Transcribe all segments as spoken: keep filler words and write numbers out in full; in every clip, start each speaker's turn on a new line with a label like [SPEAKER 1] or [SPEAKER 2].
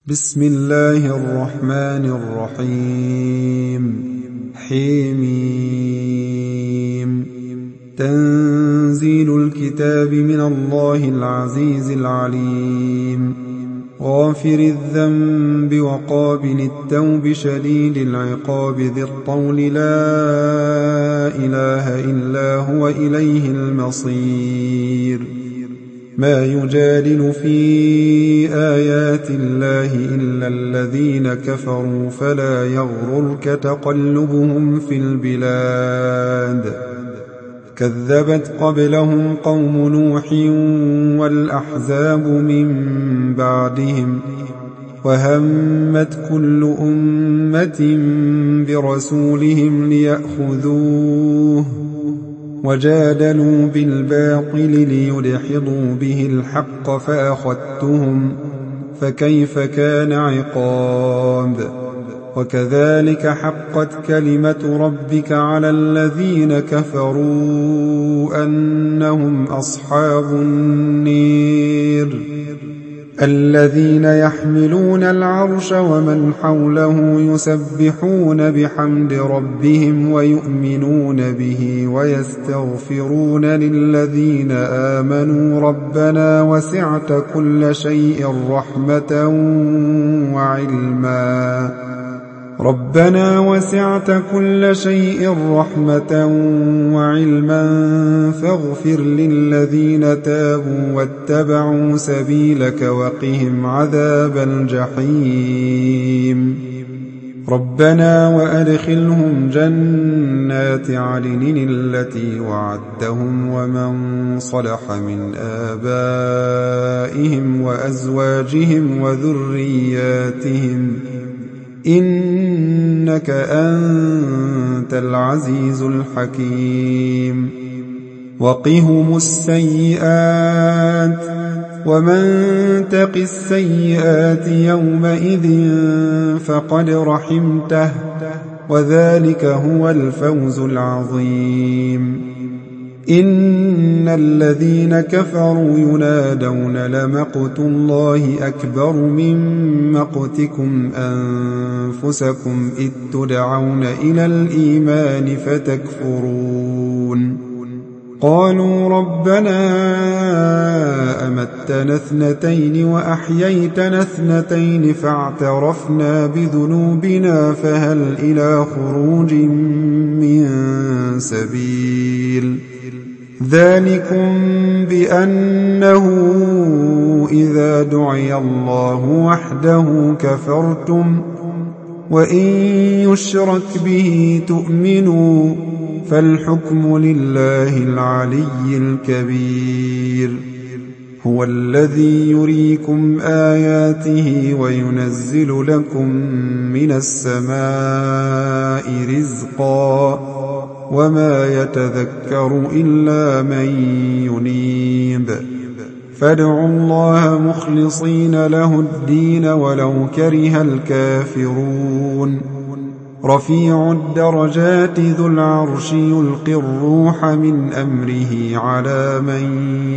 [SPEAKER 1] بسم الله الرحمن الرحيم حميم تنزيل الكتاب من الله العزيز العليم غافر الذنب وقابل التوب شديد العقاب ذي الطول لا إله إلا هو إليه المصير ما يجادل في آيات الله إلا الذين كفروا فلا يغررك تقلبهم في البلاد كذبت قبلهم قوم نوح والأحزاب من بعدهم وهمت كل أمة برسولهم ليأخذوه وجادلوا بالباطل ليدحضوا به الحق فأخذتهم فكيف كان عقاب وكذلك حقت كلمة ربك على الذين كفروا أنهم أصحاب النير الذين يحملون العرش ومن حوله يسبحون بحمد ربهم ويؤمنون به ويستغفرون للذين آمنوا ربنا وسعت كل شيء رحمة وعلما ربنا وسعت كل شيء رحمة وعلما فاغفر للذين تابوا واتبعوا سبيلك وقهم عذاب الجحيم ربنا وأدخلهم جنات عدن التي وعدتهم ومن صلح من آبائهم وأزواجهم وذرياتهم إنك أنت العزيز الحكيم وقهم السيئات ومن تق السيئات يومئذ فقد رحمته وذلك هو الفوز العظيم إن الذين كفروا ينادون لمقت الله أكبر من مقتكم أنفسكم إذ تدعون إلى الإيمان فتكفرون قالوا ربنا أمتنا اثنتين وأحييتنا اثنتين فاعترفنا بذنوبنا فهل إلى خروج من سبيل ذلكم بأنه إذا دعي الله وحده كفرتم وإن يشرك به تؤمنوا فالحكم لله العلي الكبير هو الذي يريكم آياته وينزل لكم من السماء رزقا وما يتذكر إلا من ينيب فادعوا الله مخلصين له الدين ولو كره الكافرون رفيع الدرجات ذو العرش يلقي الروح من أمره على من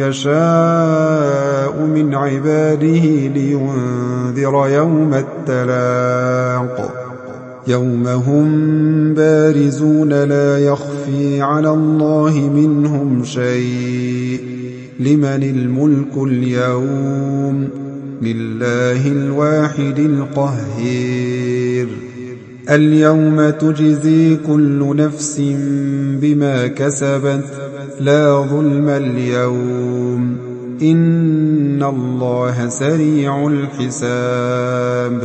[SPEAKER 1] يشاء من عباده لينذر يوم التلاق يوم هم بارزون لا يخفي على الله منهم شيء لمن الملك اليوم لله الواحد القهير اليوم تجزي كل نفس بما كسبت لا ظلم اليوم إن الله سريع الحساب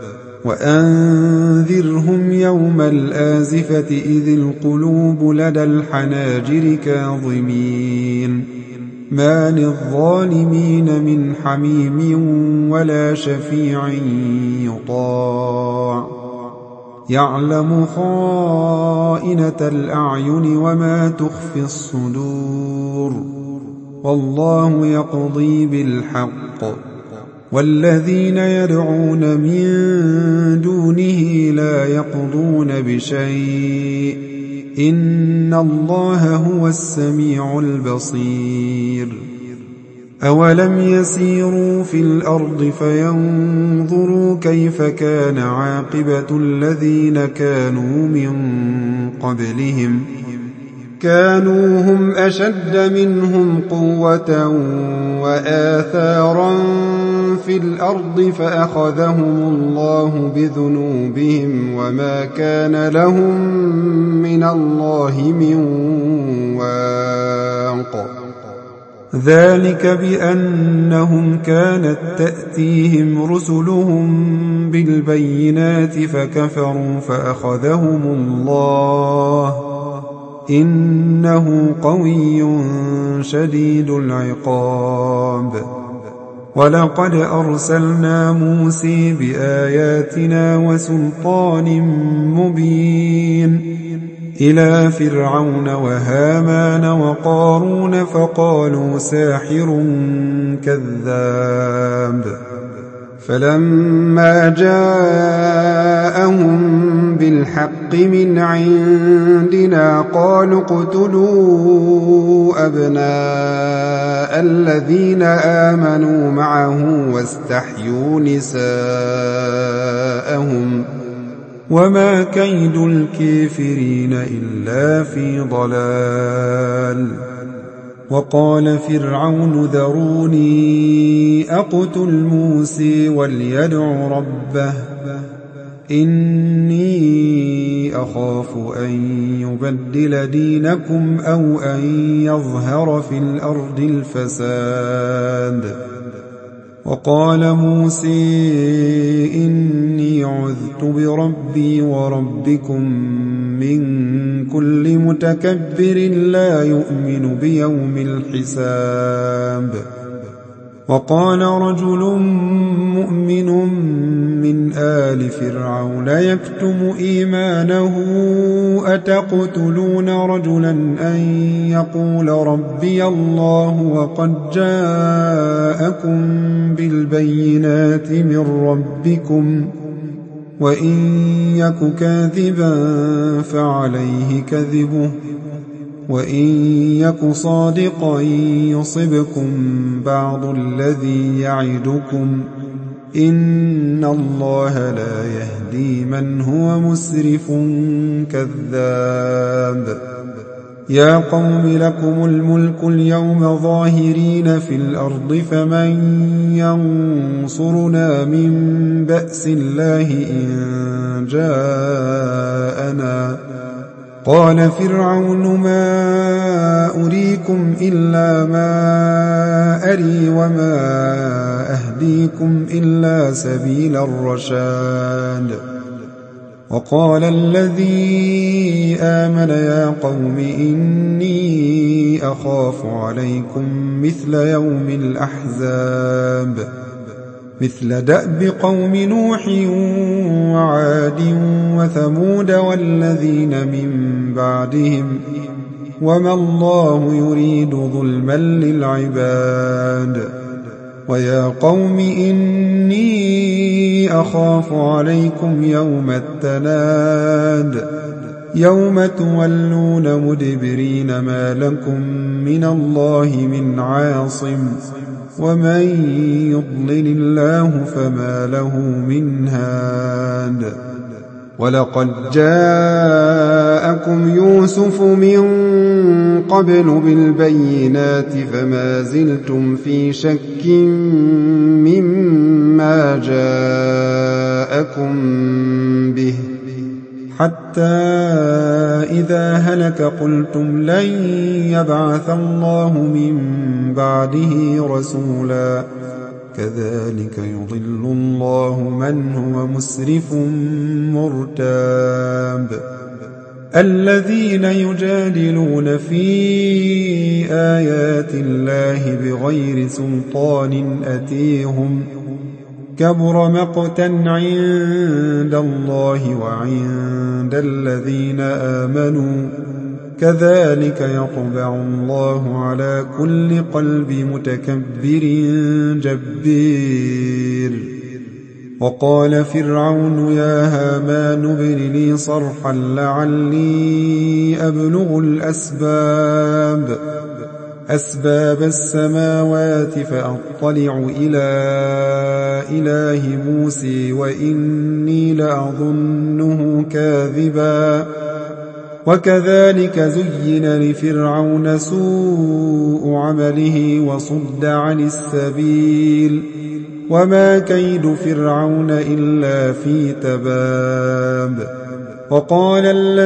[SPEAKER 1] وأنذرهم يوم الآزفة إذ القلوب لدى الحناجر كاظمين ما للظالمين من حميم ولا شفيع يطاع يعلم خائنة الأعين وما تخفي الصدور والله يقضي بالحق والذين يدعون من دونه لا يقضون بشيء إن الله هو السميع البصير أولم يسيروا في الأرض فينظروا كيف كان عاقبة الذين كانوا من قبلهم كانوا هم أشد منهم قوة وآثارا في الأرض فأخذهم الله بذنوبهم وما كان لهم من الله من واق ذلك بأنهم كانت تأتيهم رسلهم بالبينات فكفروا فأخذهم الله إنه قوي شديد العقاب ولقد أرسلنا موسى بآياتنا وسلطان مبين إلى فرعون وهامان وقارون فقالوا ساحر كذاب فلما جاءهم بالحق من عندنا قالوا اقتلوا أبناء الذين آمنوا معه واستحيوا نساءهم وما كيد الكافرين إلا في ضلال وقال فرعون ذروني أقتل موسى وليدع ربه إني أخاف أن يبدل دينكم أو أن يظهر في الأرض الفساد وقال موسى إني عذت بربي وربكم من كل متكبر لا يؤمن بيوم الحساب وقال رجل مؤمن من آل فرعون يكتم إيمانه أتقتلون رجلا أن يقول ربي الله وقد جاءكم بالبينات من ربكم وإن يك كاذبا فعليه كذبه وإن يك صادقا يصبكم بعض الذي يعدكم إن الله لا يهدي من هو مسرف كذاب يا قوم لكم الملك اليوم ظاهرين في الأرض فمن ينصرنا من بأس الله إن جاءنا قال فرعون ما أريكم إلا ما أري وما أهديكم إلا سبيل الرشاد وقال الذي آمن يا قوم إني أخاف عليكم مثل يوم الأحزاب مثل دأب قوم نوح وعاد وثمود والذين من بعدهم وما الله يريد ظلما للعباد ويا قوم إني أخاف عليكم يوم التناد يوم تولون مدبرين ما لكم من الله من عاصم ومن يضلل الله فما له من هاد ولقد جاءكم يوسف من قبل بالبينات فما زلتم في شك مما جاءكم به حتى إذا هلك قلتم لن يبعث الله من بعده رسولا كذلك يضل الله من هو مسرف مرتاب الذين يجادلون في آيات الله بغير سلطان أتيهم كبر مقتا عند الله وعند الذين آمنوا كذلك يطبع الله على كل قلب متكبر جبير وقال فرعون يا هامان ابن لي صرحا لعلي أبلغ الأسباب أسباب السماوات فأطلع إلى إله موسى وإني لأظنه كاذبا وكذلك زين لفرعون سوء عمله وصد عن السبيل وما كيد فرعون إلا في تباب وقال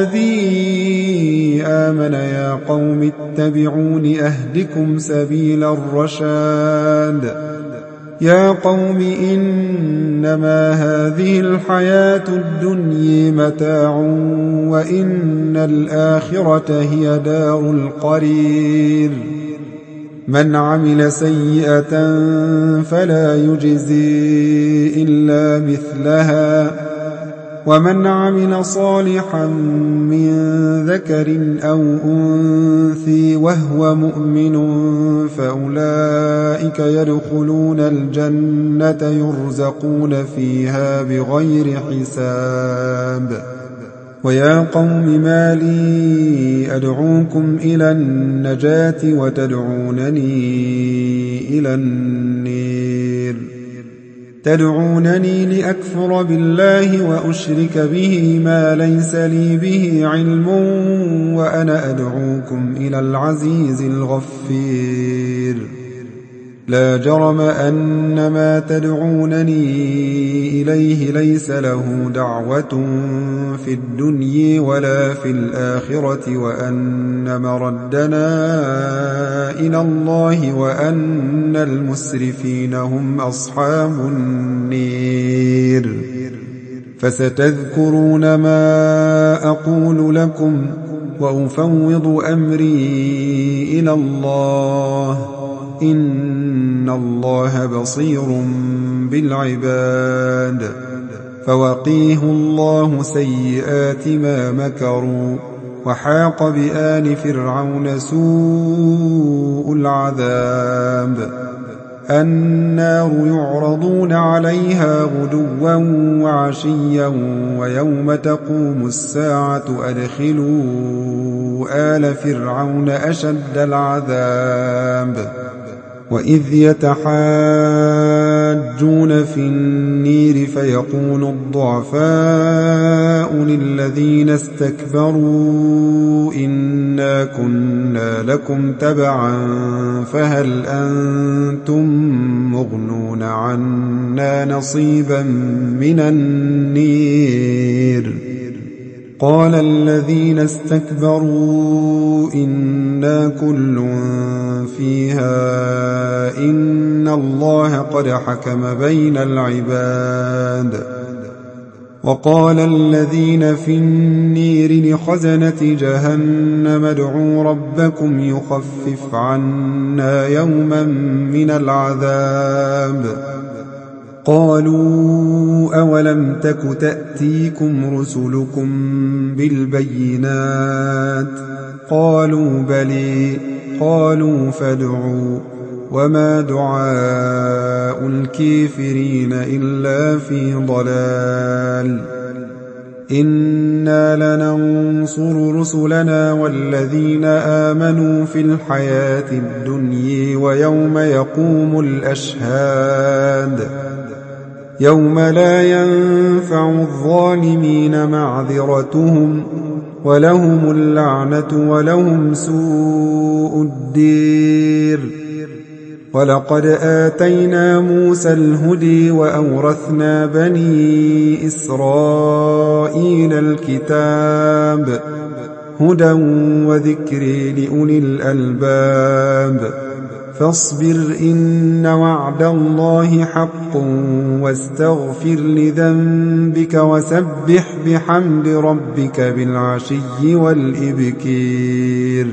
[SPEAKER 1] الذي آمن يا قوم اتبعون أهدكم سبيل الرشاد يا قوم إنما هذه الحياة الدنيا متاع وإن الآخرة هي دار القرير من عمل سيئة فلا يجزي إلا مثلها ومن عمل صالحا من ذكر أو أنثى وهو مؤمن فأولئك يدخلون الجنة يرزقون فيها بغير حساب ويا قوم ما لي أدعوكم إلى النجاة وتدعونني إلى النير تدعونني لأكفر بالله وأشرك به ما ليس لي به علم وأنا أدعوكم إلى العزيز الغفير لا جرم أن ما تدعونني إليه ليس له دعوة في الدنيا ولا في الآخرة وأن مردنا إلى الله وأن المسرفين هم أصحاب النير فستذكرون ما أقول لكم وأفوض أمري إلى الله إن الله بصير بالعباد فوقيه الله سيئات ما مكروا وحاق بآل فرعون سوء العذاب النار يعرضون عليها غدوا وعشيا ويوم تقوم الساعة أدخلوا آل فرعون أشد العذاب وإذ يتحاجون في النير فيقول الضعفاء للذين استكبروا إنا كنا لكم تبعا فهل أنتم مغنون عنا نصيبا من النير قال الذين استكبروا إنا كل فيها إن الله قد حكم بين العباد وقال الذين في النير لخزنة جهنم ادعوا ربكم يخفف عنا يوما من العذاب قالوا أولم تك تأتيكم رسلكم بالبينات قالوا بلي قالوا فادعوا وما دعاء الكافرين إلا في ضلال إنا لننصر رسلنا والذين آمنوا في الحياة الدنيا ويوم يقوم الأشهاد يوم لا ينفع الظالمين معذرتهم ولهم اللعنة ولهم سوء الدير ولقد آتينا موسى الهدي وأورثنا بني إسرائيل الكتاب هدى وذكر لأولي الألباب فاصبر إن وعد الله حق واستغفر لذنبك وسبح بحمد ربك بالعشي والإبكير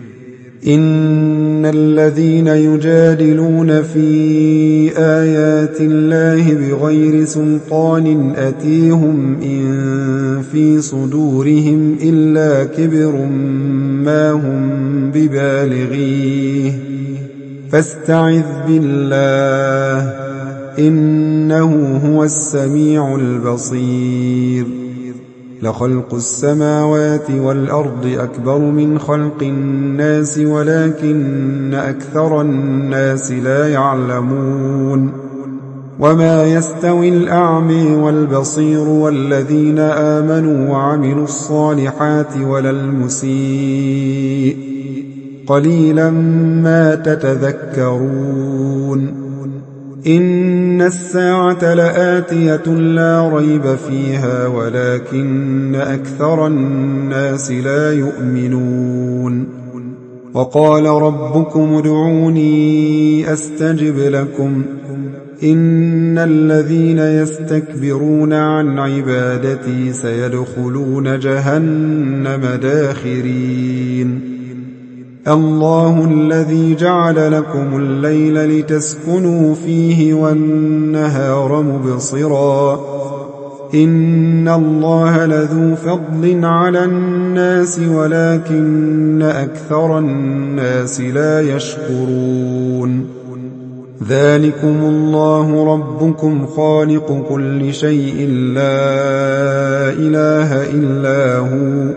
[SPEAKER 1] إن الذين يجادلون في آيات الله بغير سلطان أتيهم إن في صدورهم إلا كبر ما هم ببالغيه فاستعذ بالله إنه هو السميع البصير لخلق السماوات والأرض أكبر من خلق الناس ولكن أكثر الناس لا يعلمون وما يستوي الأعمى والبصير والذين آمنوا وعملوا الصالحات ولا المسيء قليلا ما تتذكرون إن الساعة لآتية لا ريب فيها ولكن أكثر الناس لا يؤمنون وقال ربكم ادعوني أستجب لكم إن الذين يستكبرون عن عبادتي سيدخلون جهنم داخرين الله الذي جعل لكم الليل لتسكنوا فيه والنهار مبصرا إن الله لذو فضل على الناس ولكن أكثر الناس لا يشكرون ذلكم الله ربكم خالق كل شيء لا إله إلا هو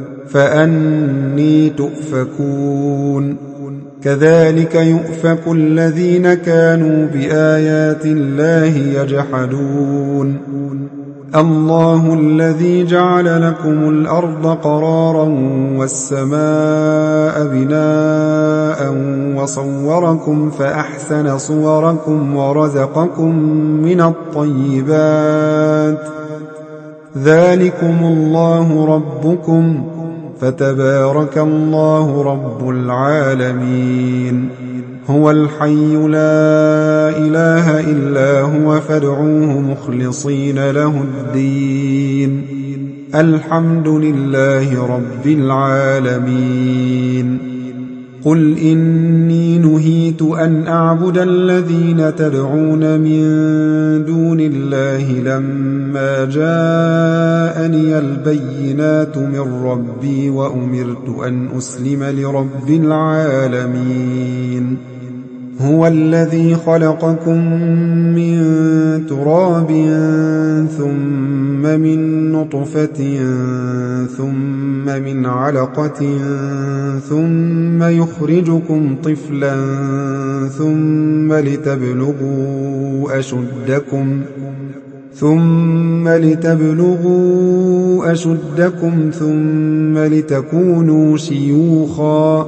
[SPEAKER 1] فأني تؤفكون كذلك يؤفك الذين كانوا بآيات الله يجحدون الله الذي جعل لكم الأرض قرارا والسماء بناء وصوركم فأحسن صوركم ورزقكم من الطيبات ذلكم الله ربكم فتبارك الله رب العالمين هو الحي لا إله إلا هو فادعوه مخلصين له الدين الحمد لله رب العالمين قل إني نهيت أن أعبد الذين تدعون من دون الله لما جاءني البينات من ربي وأمرت أن أسلم لرب العالمين هو الذي خلقكم من تراب ثم من نطفة ثم من علقة ثم يخرجكم طفلا ثم لتبلغوا أشدكم ثم لتبلغوا أشدكم ثم لتكونوا شيوخا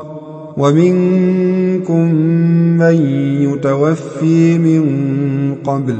[SPEAKER 1] ومنكم من يتوفي من قبل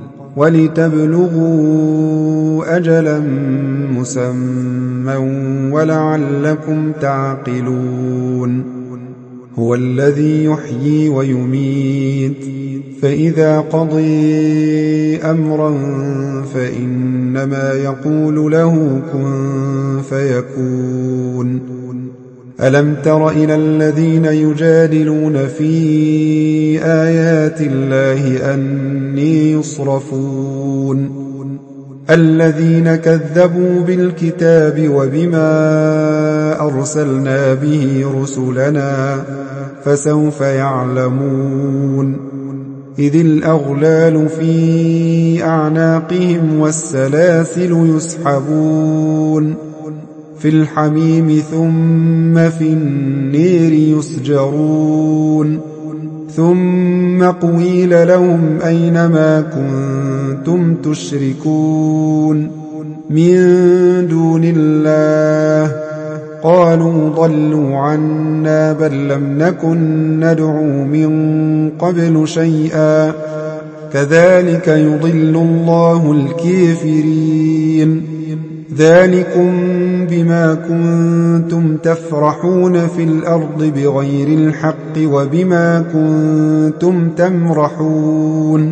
[SPEAKER 1] ولتبلغوا أجلا مسمى ولعلكم تعقلون هو الذي يحيي ويميت فإذا قضي أمرا فإنما يقول له كن فيكون ألم تر إلى الذين يجادلون في آيات الله أني يصرفون الذين كذبوا بالكتاب وبما أرسلنا به رسلنا فسوف يعلمون إذ الأغلال في أعناقهم والسلاسل يسحبون في الحميم ثم في النير يسجرون ثم قيل لهم أينما كنتم تشركون من دون الله قالوا ضلوا عنا بل لم نكن ندعو من قبل شيئا كذلك يضل الله الكافرين ذلكم بما كنتم تفرحون في الأرض بغير الحق وبما كنتم تمرحون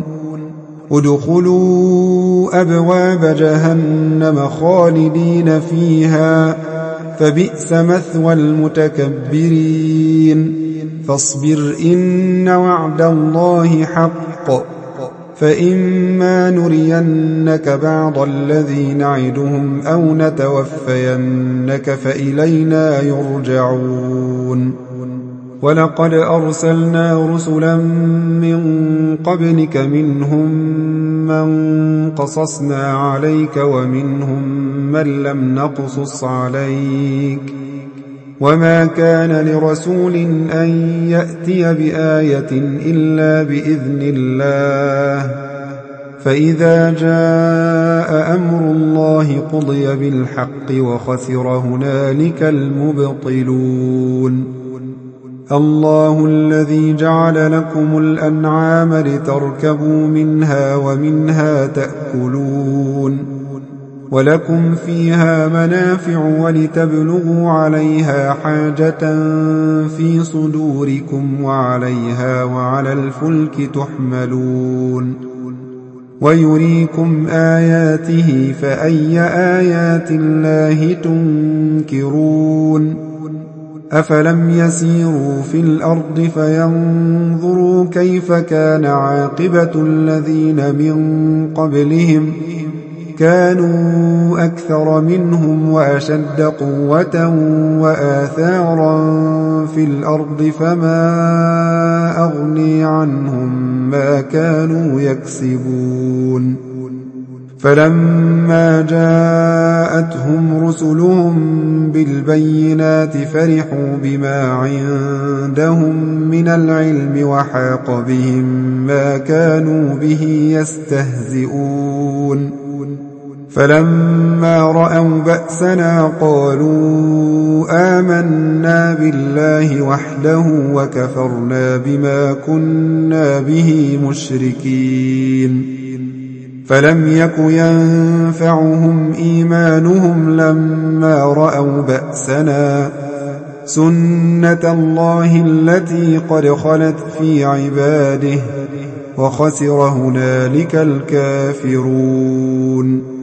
[SPEAKER 1] ادخلوا أبواب جهنم خالدين فيها فبئس مثوى المتكبرين فاصبر إن وعد الله حق فإما نرينك بعض الذي نعدهم أو نتوفينك فإلينا يرجعون ولقد أرسلنا رسلا من قبلك منهم من قصصنا عليك ومنهم من لم نقصص عليك وما كان لرسول أن يأتي بآية إلا بإذن الله فإذا جاء أمر الله قضي بالحق وخسر هنالك المبطلون الله الذي جعل لكم الأنعام لتركبوا منها ومنها تأكلون ولكم فيها منافع ولتبلغوا عليها حاجة في صدوركم وعليها وعلى الفلك تحملون ويريكم آياته فأي آيات الله تنكرون أفلم يسيروا في الأرض فينظروا كيف كان عاقبة الذين من قبلهم كانوا أكثر منهم وأشد قوة وآثارا في الأرض فما أغني عنهم ما كانوا يكسبون فلما جاءتهم رسلهم بالبينات فرحوا بما عندهم من العلم وحاق بهم ما كانوا به يستهزئون فلما رأوا بأسنا قالوا آمنا بالله وحده وكفرنا بما كنا به مشركين فلم يك ينفعهم إيمانهم لما رأوا بأسنا سنة الله التي قد خلت في عباده وخسر هنالك الكافرون